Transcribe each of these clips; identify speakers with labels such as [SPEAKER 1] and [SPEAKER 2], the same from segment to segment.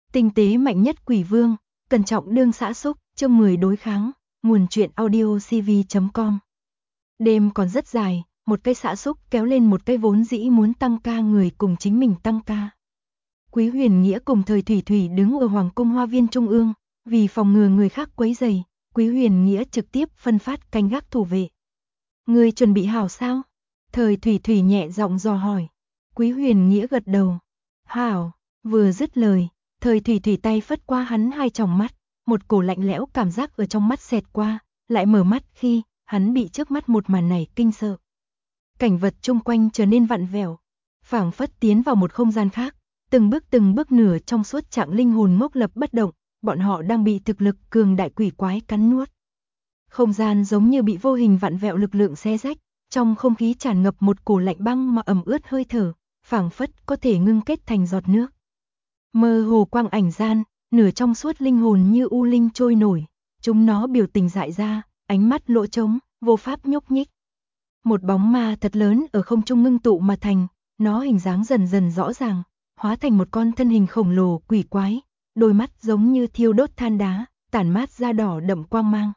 [SPEAKER 1] Tinh tế mạnh nhất quỷ vương, cẩn trọng đương xã xúc, chương 10 đối kháng, nguồn truyện audio cv.com. Đêm còn rất dài, một cây xã xúc kéo lên một cây vốn dĩ muốn tăng ca người cùng chính mình tăng ca. Quý Huyền Nghĩa cùng Thời Thủy Thủy đứng ở Hoàng cung Hoa viên Trung ương, vì phòng ngừa người khác quấy rầy, Quý Huyền Nghĩa trực tiếp phân phát canh gác thủ vệ. Ngươi chuẩn bị hảo sao? Thời Thủy Thủy nhẹ giọng dò hỏi. Quý Huyền Nghĩa gật đầu. Hảo, vừa dứt lời, Thời Thủy Thủy tay phất qua hắn hai tròng mắt, một cổ lạnh lẽo cảm giác ở trong mắt xẹt qua, lại mở mắt khi hắn bị trước mắt một màn này kinh sợ. Cảnh vật chung quanh trở nên vặn vẹo, phảng phất tiến vào một không gian khác, từng bước nửa trong suốt trạng linh hồn ngốc lập bất động, bọn họ đang bị thực lực cường đại quỷ quái cắn nuốt. Không gian giống như bị vô hình vặn vẹo lực lượng xé rách, trong không khí tràn ngập một cổ lạnh băng mà ẩm ướt hơi thở, phảng phất có thể ngưng kết thành giọt nước. Mơ hồ quang ảnh gian, nửa trong suốt linh hồn như u linh trôi nổi, chúng nó biểu tình dại ra, ánh mắt lỗ trống, vô pháp nhúc nhích. Một bóng ma thật lớn ở không trung ngưng tụ mà thành, nó hình dáng dần dần rõ ràng, hóa thành một con thân hình khổng lồ quỷ quái, đôi mắt giống như thiêu đốt than đá, tản mát ra đỏ đậm quang mang.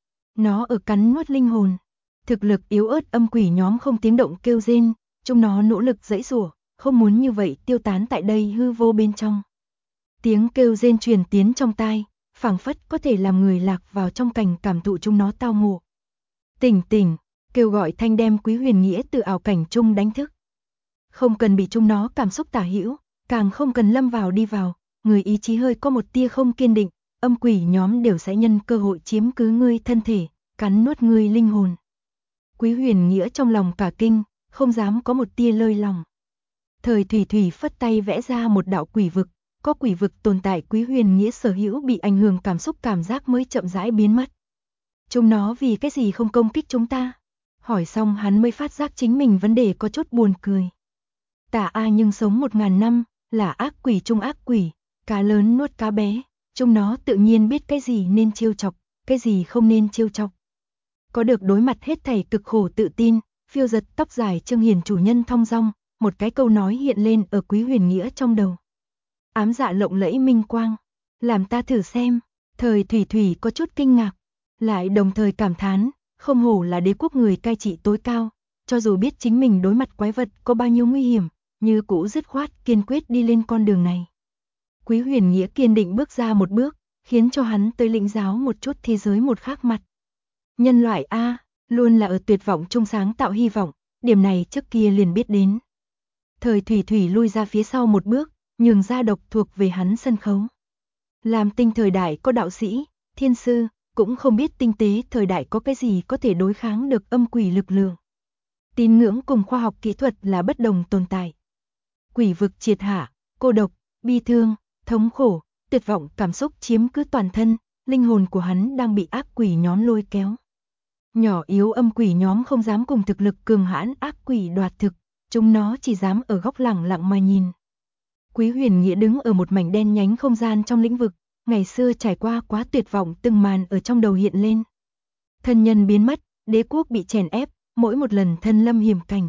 [SPEAKER 1] Nó ở cắn nuốt linh hồn. Thực lực yếu ớt âm quỷ nhóm không tiếng động kêu rên, chúng nó nỗ lực giãy giụa, không muốn như vậy tiêu tán tại đây hư vô bên trong. Tiếng kêu rên truyền tiến trong tai, phảng phất có thể làm người lạc vào trong cảnh cảm thụ chúng nó tao ngộ. Tỉnh tỉnh, kêu gọi thanh đem Quý Huyền Nghĩa từ ảo cảnh chung đánh thức. Không cần bị chúng nó cảm xúc tả hữu, càng không cần lâm vào đi vào, người ý chí hơi có một tia không kiên định, âm quỷ nhóm đều sẽ nhân cơ hội chiếm cứ ngươi thân thể, cắn nuốt ngươi linh hồn. Quý Huyền Nghĩa trong lòng cả kinh, không dám có một tia lơi lòng. Thời Thủy Thủy phất tay vẽ ra một đạo quỷ vực, có quỷ vực tồn tại Quý Huyền Nghĩa sở hữu bị ảnh hưởng cảm xúc cảm giác mới chậm rãi biến mất. Chúng nó vì cái gì không công kích chúng ta? Hỏi xong hắn mới phát giác chính mình vấn đề có chút buồn cười. Tà A nhưng sống 1000 năm, là ác quỷ trung ác quỷ, cá lớn nuốt cá bé, chúng nó tự nhiên biết cái gì nên trêu chọc, cái gì không nên trêu chọc. Có được đối mặt hết thảy cực khổ tự tin, phiêu giật tóc dài Trương Hiền chủ nhân thong dong, một cái câu nói hiện lên ở Quý Huyền Nghĩa trong đầu. Ám dạ lộng lẫy minh quang, làm ta thử xem. Thời Thủy Thủy có chút kinh ngạc, lại đồng thời cảm thán, không hổ là đế quốc người cai trị tối cao, cho dù biết chính mình đối mặt quái vật có bao nhiêu nguy hiểm, như cũ dứt khoát kiên quyết đi lên con đường này. Quý Huyền Nghĩa kiên định bước ra một bước, khiến cho hắn tới lĩnh giáo một chút thế giới một khác mặt. Nhân loại A, luôn là ở tuyệt vọng chung sáng tạo hy vọng, điểm này trước kia liền biết đến. Thời Thủy Thủy lui ra phía sau một bước, nhường ra độc thuộc về hắn sân khấu. Làm tinh thời đại có đạo sĩ, thiên sư, cũng không biết tinh tế thời đại có cái gì có thể đối kháng được âm quỷ lực lượng. Tín ngưỡng cùng khoa học kỹ thuật là bất đồng tồn tại. Quỷ vực triệt hạ, cô độc, bi thương, thống khổ, tuyệt vọng cảm xúc chiếm cứ toàn thân, linh hồn của hắn đang bị ác quỷ nhóm lôi kéo. Nhỏ yếu âm quỷ nhóm không dám cùng thực lực cường hãn ác quỷ đoạt thực, chúng nó chỉ dám ở góc lẳng lặng mà nhìn. Quý Huyền Nghĩa đứng ở một mảnh đen nhánh không gian trong lĩnh vực, ngày xưa trải qua quá tuyệt vọng từng màn ở trong đầu hiện lên. Thân nhân biến mất, đế quốc bị chèn ép, mỗi một lần thân lâm hiểm cảnh.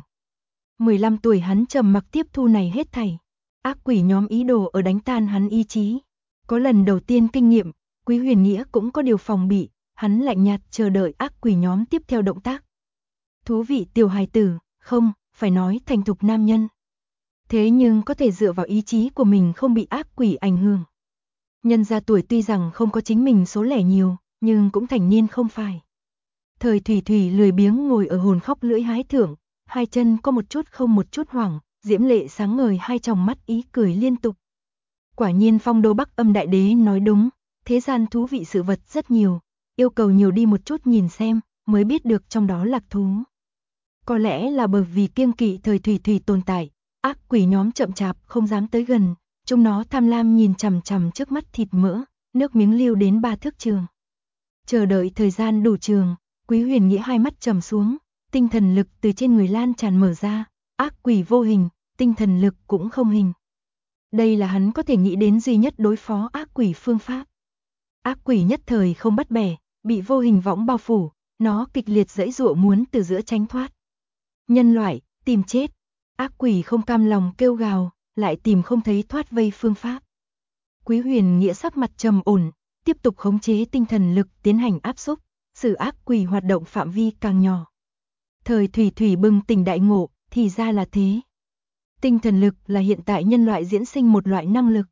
[SPEAKER 1] 15 tuổi hắn trầm mặc tiếp thu này hết thảy. Ác quỷ nhóm ý đồ ở đánh tan hắn ý chí. Có lần đầu tiên kinh nghiệm, Quý Huyền Nghĩa cũng có điều phòng bị, hắn lạnh nhạt chờ đợi ác quỷ nhóm tiếp theo động tác. Thú vị tiểu hài tử, không, phải nói thành thục nam nhân. Thế nhưng có thể dựa vào ý chí của mình không bị ác quỷ ảnh hưởng. Nhân gia tuổi tuy rằng không có chính mình số lẻ nhiều, nhưng cũng thành niên không phải. Thời Thủy Thủy lười biếng ngồi ở hồn khóc lưỡi hái thưởng, hai chân có một chút không một chút hoảng, diễm lệ sáng ngời hai tròng mắt ý cười liên tục. Quả nhiên Phong Đô Bắc Âm Đại Đế nói đúng, thế gian thú vị sự vật rất nhiều, yêu cầu nhiều đi một chút nhìn xem, mới biết được trong đó lạc thú. Có lẽ là bởi vì kiêng kỵ Thời Thủy Thủy tồn tại, ác quỷ nhóm chậm chạp không dám tới gần, chúng nó tham lam nhìn chằm chằm trước mắt thịt mỡ, nước miếng lưu đến 3 thước trường. Chờ đợi thời gian đủ trường, Quý Huyền Nghĩa hai mắt trầm xuống, tinh thần lực từ trên người lan tràn mở ra, ác quỷ vô hình, tinh thần lực cũng không hình. Đây là hắn có thể nghĩ đến duy nhất đối phó ác quỷ phương pháp. Ác quỷ nhất thời không bắt bẻ, bị vô hình võng bao phủ, nó kịch liệt giãy giụa muốn từ giữa tránh thoát. Nhân loại, tìm chết. Ác quỷ không cam lòng kêu gào, lại tìm không thấy thoát vây phương pháp. Quý Huyền Nghĩa sắc mặt trầm ổn, tiếp tục khống chế tinh thần lực tiến hành áp xúc, xử ác quỷ hoạt động phạm vi càng nhỏ. Thời Thủy Thủy bừng tỉnh đại ngộ, thì ra là thế. Tinh thần lực là hiện tại nhân loại diễn sinh một loại năng lực.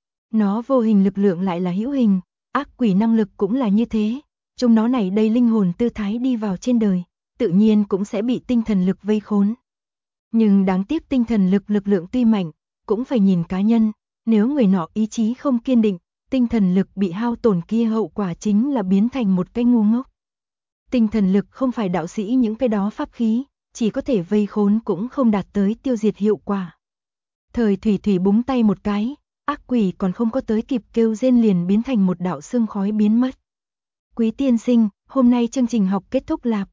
[SPEAKER 1] Nó vô hình lực lượng lại là hữu hình, ác quỷ năng lực cũng là như thế. Chúng nó này đầy linh hồn tư thái đi vào trên đời, tự nhiên cũng sẽ bị tinh thần lực vây khốn. Nhưng đáng tiếc tinh thần lực lượng tuy mạnh, cũng phải nhìn cá nhân, nếu người nọ ý chí không kiên định, tinh thần lực bị hao tổn kia hậu quả chính là biến thành một cái ngu ngốc. Tinh thần lực không phải đạo sĩ những cái đó pháp khí, chỉ có thể vây khốn cũng không đạt tới tiêu diệt hiệu quả. Thời Thủy Thủy búng tay một cái, ác quỷ còn không có tới kịp kêu rên liền biến thành một đạo sương khói biến mất. Quý tiên sinh, hôm nay chương trình học kết thúc lạp.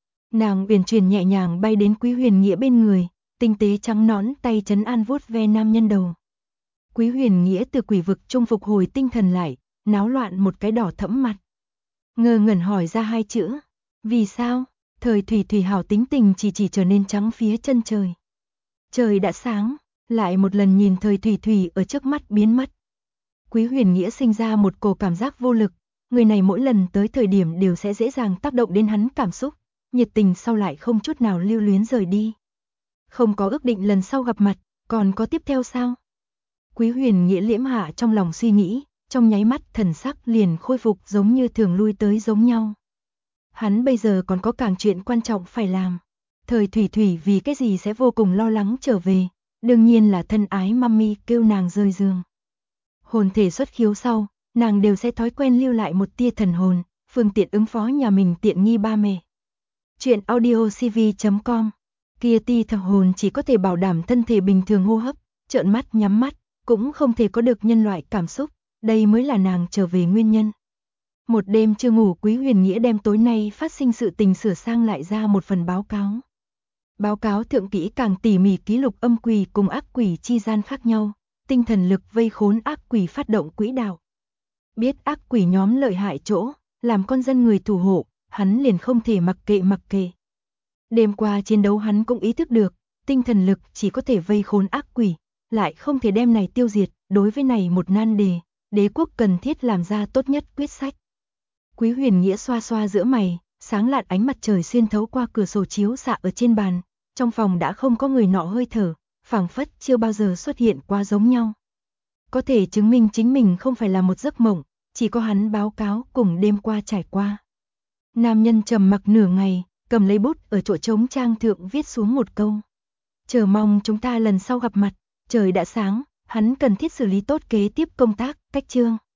[SPEAKER 1] Nàng uyển chuyển nhẹ nhàng bay đến Quý Huyền Nghĩa bên người, tinh tế trắng nõn tay trấn an vuốt ve nam nhân đầu. Quý Huyền Nghĩa từ quỷ vực trung phục hồi tinh thần lại, náo loạn một cái đỏ thẫm mặt. Ngơ ngẩn hỏi ra hai chữ, vì sao? Thời Thủy Thủy hảo tính tình chỉ trở nên trắng phía chân trời. Trời đã sáng, lại một lần nhìn Thời Thủy Thủy ở trước mắt biến mất. Quý Huyền Nghĩa sinh ra một cổ cảm giác vô lực, người này mỗi lần tới thời điểm đều sẽ dễ dàng tác động đến hắn cảm xúc, nhiệt tình sau lại không chút nào lưu luyến rời đi. Không có ước định lần sau gặp mặt, còn có tiếp theo sao? Quý Huyền Nghĩa liễm hạ trong lòng suy nghĩ, trong nháy mắt thần sắc liền khôi phục giống như thường lui tới giống nhau. Hắn bây giờ còn có càng chuyện quan trọng phải làm. Thời Thủy Thủy vì cái gì sẽ vô cùng lo lắng trở về, đương nhiên là thân ái mami kêu nàng rời giường. Hồn thể xuất khiếu sau, nàng đều sẽ thói quen lưu lại một tia thần hồn, phương tiện ứng phó nhà mình tiện nghi ba mẹ. Chuyện audiocv.com. Kia ti thần hồn chỉ có thể bảo đảm thân thể bình thường hô hấp, trợn mắt nhắm mắt, cũng không thể có được nhân loại cảm xúc, đây mới là nàng trở về nguyên nhân. Một đêm chưa ngủ, Quý Huyền Nghĩa đem tối nay phát sinh sự tình sửa sang lại ra một phần báo cáo. Báo cáo thượng kỹ càng tỉ mỉ ký lục âm quỷ cùng ác quỷ chi gian khác nhau, tinh thần lực vây khốn ác quỷ phát động quỹ đạo. Biết ác quỷ nhóm lợi hại chỗ, làm con dân người thủ hộ, hắn liền không thể mặc kệ. Đêm qua chiến đấu hắn cũng ý thức được, tinh thần lực chỉ có thể vây khốn ác quỷ, lại không thể đem này tiêu diệt, đối với này một nan đề, đế quốc cần thiết làm ra tốt nhất quyết sách. Quý Huyền Nghĩa xoa xoa giữa mày, sáng lạn ánh mặt trời xuyên thấu qua cửa sổ chiếu xạ ở trên bàn, trong phòng đã không có người nọ hơi thở, phảng phất chưa bao giờ xuất hiện qua giống nhau. Có thể chứng minh chính mình không phải là một giấc mộng, chỉ có hắn báo cáo cùng đêm qua trải qua. Nam nhân trầm mặc nửa ngày, cầm lấy bút ở chỗ trống trang thượng viết xuống một câu. Chờ mong chúng ta lần sau gặp mặt, trời đã sáng, hắn cần thiết xử lý tốt kế tiếp công tác, cách chương.